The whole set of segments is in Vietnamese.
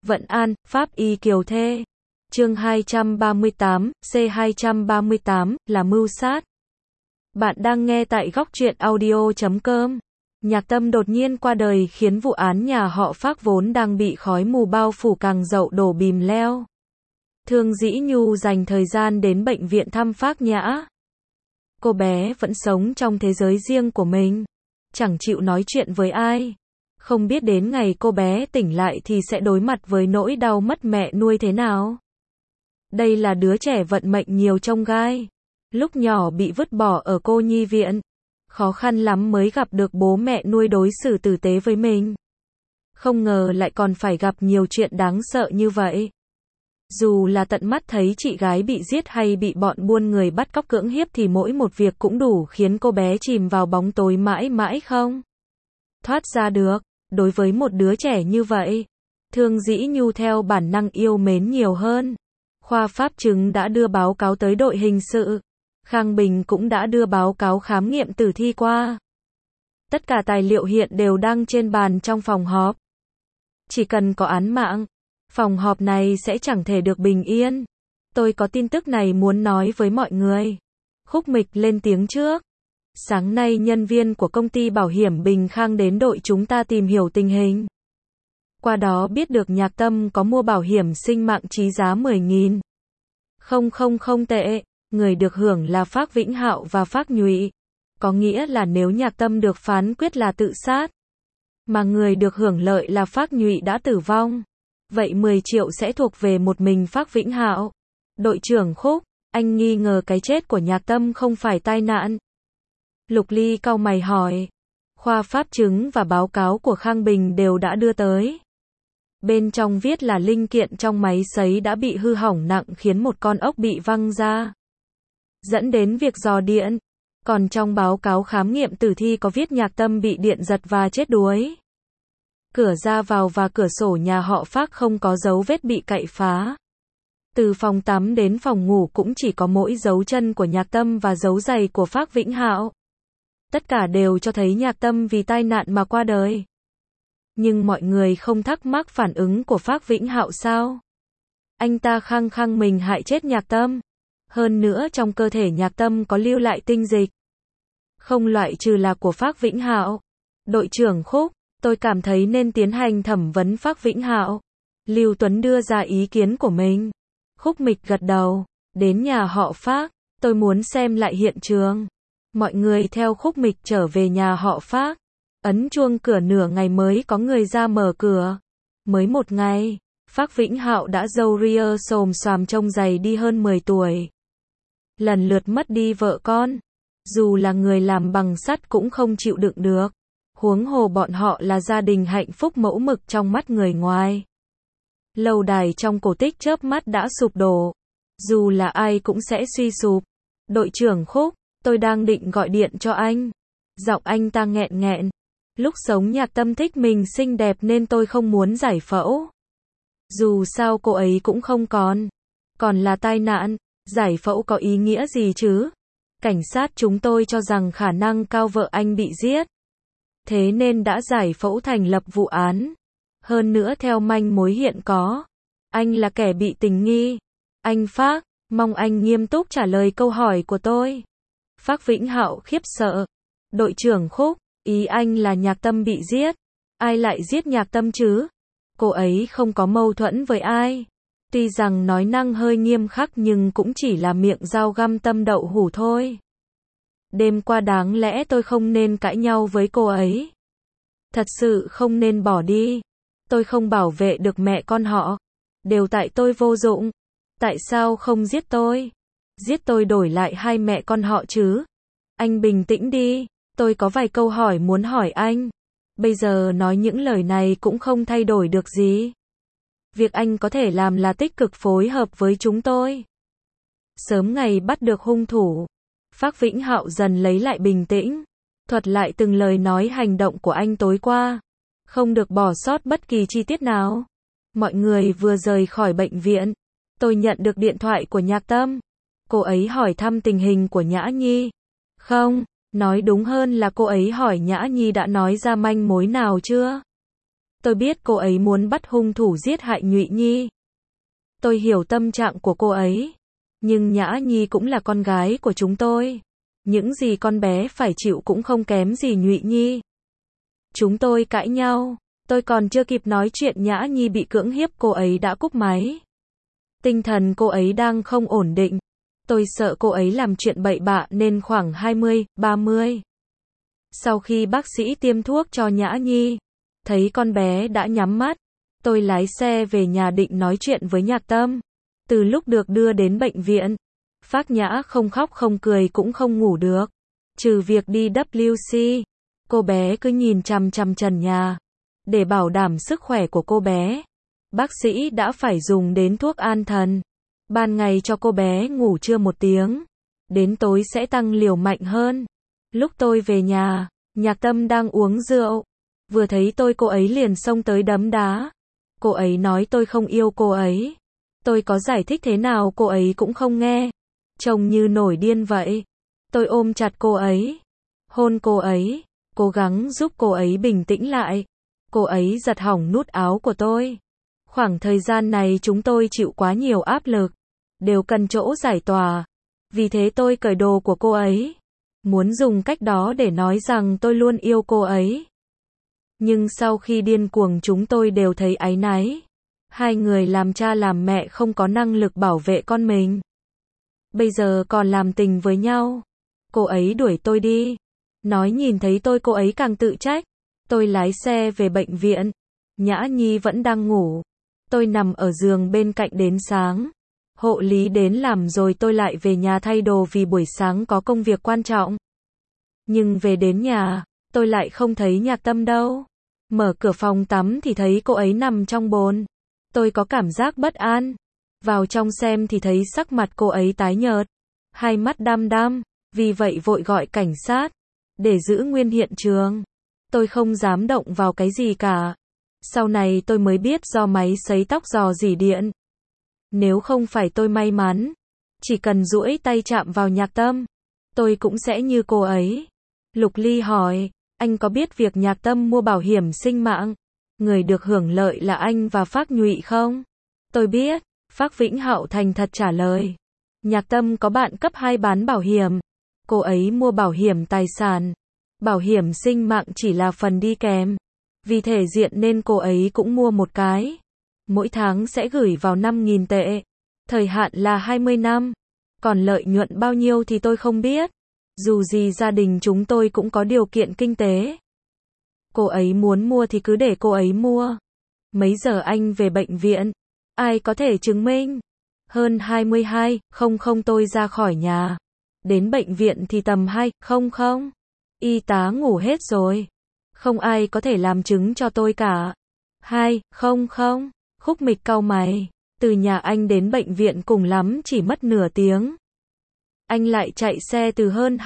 Vận An, Pháp Y Kiều Thê. Chương 238, C238, là mưu sát. Bạn đang nghe tại góc truyện audio.com. Nhạc Tâm đột nhiên qua đời khiến vụ án nhà họ Phác vốn đang bị khói mù bao phủ càng dậu đổ bìm leo. Thương Dĩ Nhu dành thời gian đến bệnh viện thăm Phác Nhã. Cô bé vẫn sống trong thế giới riêng của mình, chẳng chịu nói chuyện với ai. Không biết đến ngày cô bé tỉnh lại thì sẽ đối mặt với nỗi đau mất mẹ nuôi thế nào. Đây là đứa trẻ vận mệnh nhiều chông gai. Lúc nhỏ bị vứt bỏ ở cô nhi viện. Khó khăn lắm mới gặp được bố mẹ nuôi đối xử tử tế với mình. Không ngờ lại còn phải gặp nhiều chuyện đáng sợ như vậy. Dù là tận mắt thấy chị gái bị giết hay bị bọn buôn người bắt cóc cưỡng hiếp thì mỗi một việc cũng đủ khiến cô bé chìm vào bóng tối mãi mãi không thoát ra được. Đối với một đứa trẻ như vậy, Thương Dĩ Nhu theo bản năng yêu mến nhiều hơn. Khoa pháp chứng đã đưa báo cáo tới đội hình sự. Khang Bình cũng đã đưa báo cáo khám nghiệm tử thi qua. Tất cả tài liệu hiện đều đang trên bàn trong phòng họp. Chỉ cần có án mạng, phòng họp này sẽ chẳng thể được bình yên. Tôi có tin tức này muốn nói với mọi người. Khúc Mịch lên tiếng trước. Sáng nay nhân viên của công ty bảo hiểm Bình Khang đến đội chúng ta tìm hiểu tình hình. Qua đó biết được Nhạc Tâm có mua bảo hiểm sinh mạng trị giá 10.000. Không tệ, người được hưởng là Phác Vĩnh Hạo và Phác Nhụy. Có nghĩa là nếu Nhạc Tâm được phán quyết là tự sát, mà người được hưởng lợi là Phác Nhụy đã tử vong, vậy 10 triệu sẽ thuộc về một mình Phác Vĩnh Hạo. Đội trưởng Khúc, anh nghi ngờ cái chết của Nhạc Tâm không phải tai nạn. Lục Ly cau mày hỏi. Khoa pháp chứng và báo cáo của Khang Bình đều đã đưa tới. Bên trong viết là linh kiện trong máy sấy đã bị hư hỏng nặng khiến một con ốc bị văng ra, dẫn đến việc rò điện. Còn trong báo cáo khám nghiệm tử thi có viết Nhạc Tâm bị điện giật và chết đuối. Cửa ra vào và cửa sổ nhà họ Phác không có dấu vết bị cậy phá. Từ phòng tắm đến phòng ngủ cũng chỉ có mỗi dấu chân của Nhạc Tâm và dấu giày của Phác Vĩnh Hạo. Tất cả đều cho thấy Nhạc Tâm vì tai nạn mà qua đời. Nhưng mọi người không thắc mắc phản ứng của Phác Vĩnh Hạo sao? Anh ta khăng khăng mình hại chết Nhạc Tâm. Hơn nữa trong cơ thể Nhạc Tâm có lưu lại tinh dịch. Không loại trừ là của Phác Vĩnh Hạo. Đội trưởng Khúc, tôi cảm thấy nên tiến hành thẩm vấn Phác Vĩnh Hạo. Lưu Tuấn đưa ra ý kiến của mình. Khúc Mịch gật đầu. Đến nhà họ Phác, tôi muốn xem lại hiện trường. Mọi người theo Khúc Mịch trở về nhà họ Phác. Ấn chuông cửa nửa ngày mới có người ra mở cửa. Mới một ngày, Phác Vĩnh Hạo đã râu ria xồm xoàm trông dày đi hơn 10 tuổi. Lần lượt mất đi vợ con. Dù là người làm bằng sắt cũng không chịu đựng được. Huống hồ bọn họ là gia đình hạnh phúc mẫu mực trong mắt người ngoài. Lâu đài trong cổ tích chớp mắt đã sụp đổ. Dù là ai cũng sẽ suy sụp. Đội trưởng Khúc, tôi đang định gọi điện cho anh. Giọng anh ta nghẹn nghẹn. Lúc sống Nhạc Tâm thích mình xinh đẹp nên tôi không muốn giải phẫu. Dù sao cô ấy cũng không còn là tai nạn, giải phẫu có ý nghĩa gì chứ? Cảnh sát chúng tôi cho rằng khả năng cao vợ anh bị giết. Thế nên đã giải phẫu thành lập vụ án. Hơn nữa theo manh mối hiện có, anh là kẻ bị tình nghi. Anh Phác, mong anh nghiêm túc trả lời câu hỏi của tôi. Phác Vĩnh Hạo khiếp sợ. Đội trưởng Khúc, ý anh là Nhạc Tâm bị giết. Ai lại giết Nhạc Tâm chứ? Cô ấy không có mâu thuẫn với ai. Tuy rằng nói năng hơi nghiêm khắc nhưng cũng chỉ là miệng dao găm tâm đậu hủ thôi. Đêm qua đáng lẽ tôi không nên cãi nhau với cô ấy. Thật sự không nên bỏ đi. Tôi không bảo vệ được mẹ con họ. Đều tại tôi vô dụng. Tại sao không giết tôi? Giết tôi đổi lại hai mẹ con họ chứ? Anh bình tĩnh đi. Tôi có vài câu hỏi muốn hỏi anh. Bây giờ nói những lời này cũng không thay đổi được gì. Việc anh có thể làm là tích cực phối hợp với chúng tôi. Sớm ngày bắt được hung thủ. Phác Vĩnh Hạo dần lấy lại bình tĩnh. Thuật lại từng lời nói hành động của anh tối qua. Không được bỏ sót bất kỳ chi tiết nào. Mọi người vừa rời khỏi bệnh viện. Tôi nhận được điện thoại của Nhạc Tâm. Cô ấy hỏi thăm tình hình của Nhã Nhi. Không, nói đúng hơn là cô ấy hỏi Nhã Nhi đã nói ra manh mối nào chưa. Tôi biết cô ấy muốn bắt hung thủ giết hại Nhụy Nhi. Tôi hiểu tâm trạng của cô ấy. Nhưng Nhã Nhi cũng là con gái của chúng tôi. Những gì con bé phải chịu cũng không kém gì Nhụy Nhi. Chúng tôi cãi nhau. Tôi còn chưa kịp nói chuyện Nhã Nhi bị cưỡng hiếp, cô ấy đã cúp máy. Tinh thần cô ấy đang không ổn định. Tôi sợ cô ấy làm chuyện bậy bạ nên khoảng 20, 30. Sau khi bác sĩ tiêm thuốc cho Nhã Nhi, thấy con bé đã nhắm mắt, tôi lái xe về nhà định nói chuyện với Nhạc Tâm. Từ lúc được đưa đến bệnh viện, Phác Nhã không khóc không cười cũng không ngủ được. Trừ việc đi WC, cô bé cứ nhìn chằm chằm trần nhà. Để bảo đảm sức khỏe của cô bé, bác sĩ đã phải dùng đến thuốc an thần. Ban ngày cho cô bé ngủ trưa 1 tiếng, đến tối sẽ tăng liều mạnh hơn. Lúc tôi về nhà, Nhạc Tâm đang uống rượu. Vừa thấy tôi cô ấy liền xông tới đấm đá. Cô ấy nói tôi không yêu cô ấy. Tôi có giải thích thế nào cô ấy cũng không nghe. Trông như nổi điên vậy. Tôi ôm chặt cô ấy, hôn cô ấy, cố gắng giúp cô ấy bình tĩnh lại. Cô ấy giật hỏng nút áo của tôi. Khoảng thời gian này chúng tôi chịu quá nhiều áp lực, đều cần chỗ giải tỏa. Vì thế tôi cởi đồ của cô ấy, muốn dùng cách đó để nói rằng tôi luôn yêu cô ấy. Nhưng sau khi điên cuồng chúng tôi đều thấy áy náy. Hai người làm cha làm mẹ không có năng lực bảo vệ con mình. Bây giờ còn làm tình với nhau. Cô ấy đuổi tôi đi. Nói nhìn thấy tôi cô ấy càng tự trách. Tôi lái xe về bệnh viện. Nhã Nhi vẫn đang ngủ. Tôi nằm ở giường bên cạnh đến sáng. Hộ lý đến làm rồi tôi lại về nhà thay đồ vì buổi sáng có công việc quan trọng. Nhưng về đến nhà, tôi lại không thấy Nhạc Tâm đâu. Mở cửa phòng tắm thì thấy cô ấy nằm trong bồn. Tôi có cảm giác bất an. Vào trong xem thì thấy sắc mặt cô ấy tái nhợt, hai mắt đăm đăm, vì vậy vội gọi cảnh sát để giữ nguyên hiện trường. Tôi không dám động vào cái gì cả. Sau này tôi mới biết do máy sấy tóc rò rỉ điện. Nếu không phải tôi may mắn, chỉ cần duỗi tay chạm vào Nhạc Tâm, tôi cũng sẽ như cô ấy. Lục Ly hỏi, anh có biết việc Nhạc Tâm mua bảo hiểm sinh mạng, người được hưởng lợi là anh và Phác Nhụy không? Tôi biết. Phác Vĩnh Hạo thành thật trả lời. Nhạc Tâm có bạn cấp 2 bán bảo hiểm. Cô ấy mua bảo hiểm tài sản. Bảo hiểm sinh mạng chỉ là phần đi kèm. Vì thể diện nên cô ấy cũng mua một cái. Mỗi tháng sẽ gửi vào 5.000 tệ. Thời hạn là 20 năm. Còn lợi nhuận bao nhiêu thì tôi không biết. Dù gì gia đình chúng tôi cũng có điều kiện kinh tế. Cô ấy muốn mua thì cứ để cô ấy mua. Mấy giờ anh về bệnh viện? Ai có thể chứng minh? Hơn 22:00 tôi ra khỏi nhà. Đến bệnh viện thì tầm 2:00. Y tá ngủ hết rồi. Không ai có thể làm chứng cho tôi cả. 2:00. Khúc Mịch cau mày. Từ nhà anh đến bệnh viện cùng lắm chỉ mất nửa tiếng. Anh lại chạy xe từ hơn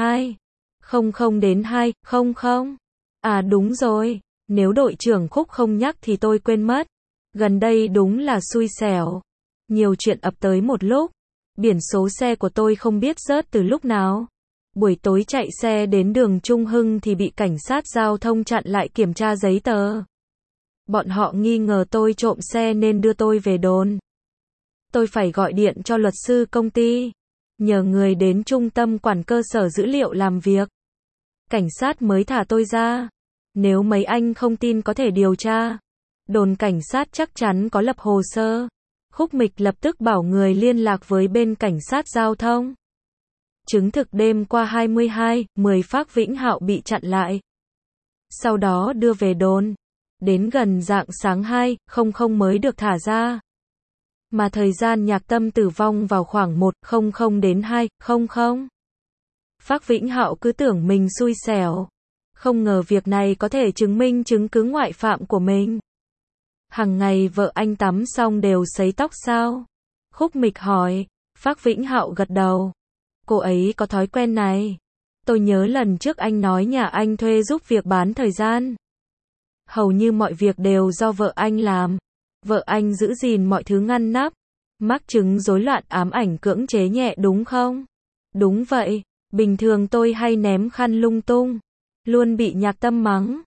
22:00 đến 2:00. À đúng rồi. Nếu đội trưởng Khúc không nhắc thì tôi quên mất. Gần đây đúng là xui xẻo. Nhiều chuyện ập tới một lúc. Biển số xe của tôi không biết rớt từ lúc nào. Buổi tối chạy xe đến đường Trung Hưng thì bị cảnh sát giao thông chặn lại kiểm tra giấy tờ. Bọn họ nghi ngờ tôi trộm xe nên đưa tôi về đồn. Tôi phải gọi điện cho luật sư công ty, nhờ người đến trung tâm quản cơ sở dữ liệu làm việc. Cảnh sát mới thả tôi ra. Nếu mấy anh không tin có thể điều tra. Đồn cảnh sát chắc chắn có lập hồ sơ. Khúc Mịch lập tức bảo người liên lạc với bên cảnh sát giao thông. Chứng thực đêm qua 22:10 Phác Vĩnh Hạo bị chặn lại. Sau đó đưa về đồn. Đến gần rạng sáng 2:00 mới được thả ra. Mà thời gian Nhạc Tâm tử vong vào khoảng 1:00 đến 2:00. Phác Vĩnh Hạo cứ tưởng mình xui xẻo. Không ngờ việc này có thể chứng minh chứng cứ ngoại phạm của mình. Hằng ngày vợ anh tắm xong đều sấy tóc sao? Khúc Mịch hỏi. Phác Vĩnh Hạo gật đầu. Cô ấy có thói quen này. Tôi nhớ lần trước anh nói nhà anh thuê giúp việc bán thời gian. Hầu như mọi việc đều do vợ anh làm. Vợ anh giữ gìn mọi thứ ngăn nắp. Mắc chứng rối loạn ám ảnh cưỡng chế nhẹ đúng không? Đúng vậy. Bình thường tôi hay ném khăn lung tung. Luôn bị Nhạc Tâm mắng.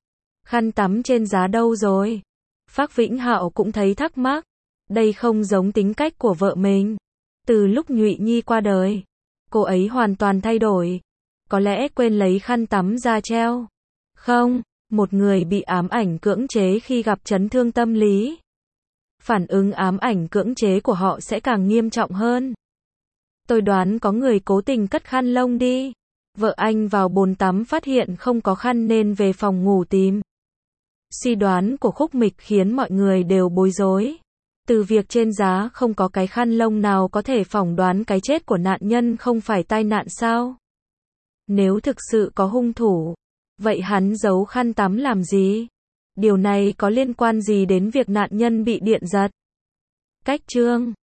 Khăn tắm trên giá đâu rồi? Phác Vĩnh Hạo cũng thấy thắc mắc. Đây không giống tính cách của vợ mình. Từ lúc Nhụy Nhi qua đời, cô ấy hoàn toàn thay đổi. Có lẽ quên lấy khăn tắm ra treo. Không, một người bị ám ảnh cưỡng chế khi gặp chấn thương tâm lý, phản ứng ám ảnh cưỡng chế của họ sẽ càng nghiêm trọng hơn. Tôi đoán có người cố tình cất khăn lông đi. Vợ anh vào bồn tắm phát hiện không có khăn nên về phòng ngủ tìm. Suy đoán của Khúc Mịch khiến mọi người đều bối rối. Từ việc trên giá không có cái khăn lông nào có thể phỏng đoán cái chết của nạn nhân không phải tai nạn sao? Nếu thực sự có hung thủ, vậy hắn giấu khăn tắm làm gì? Điều này có liên quan gì đến việc nạn nhân bị điện giật? Cách chương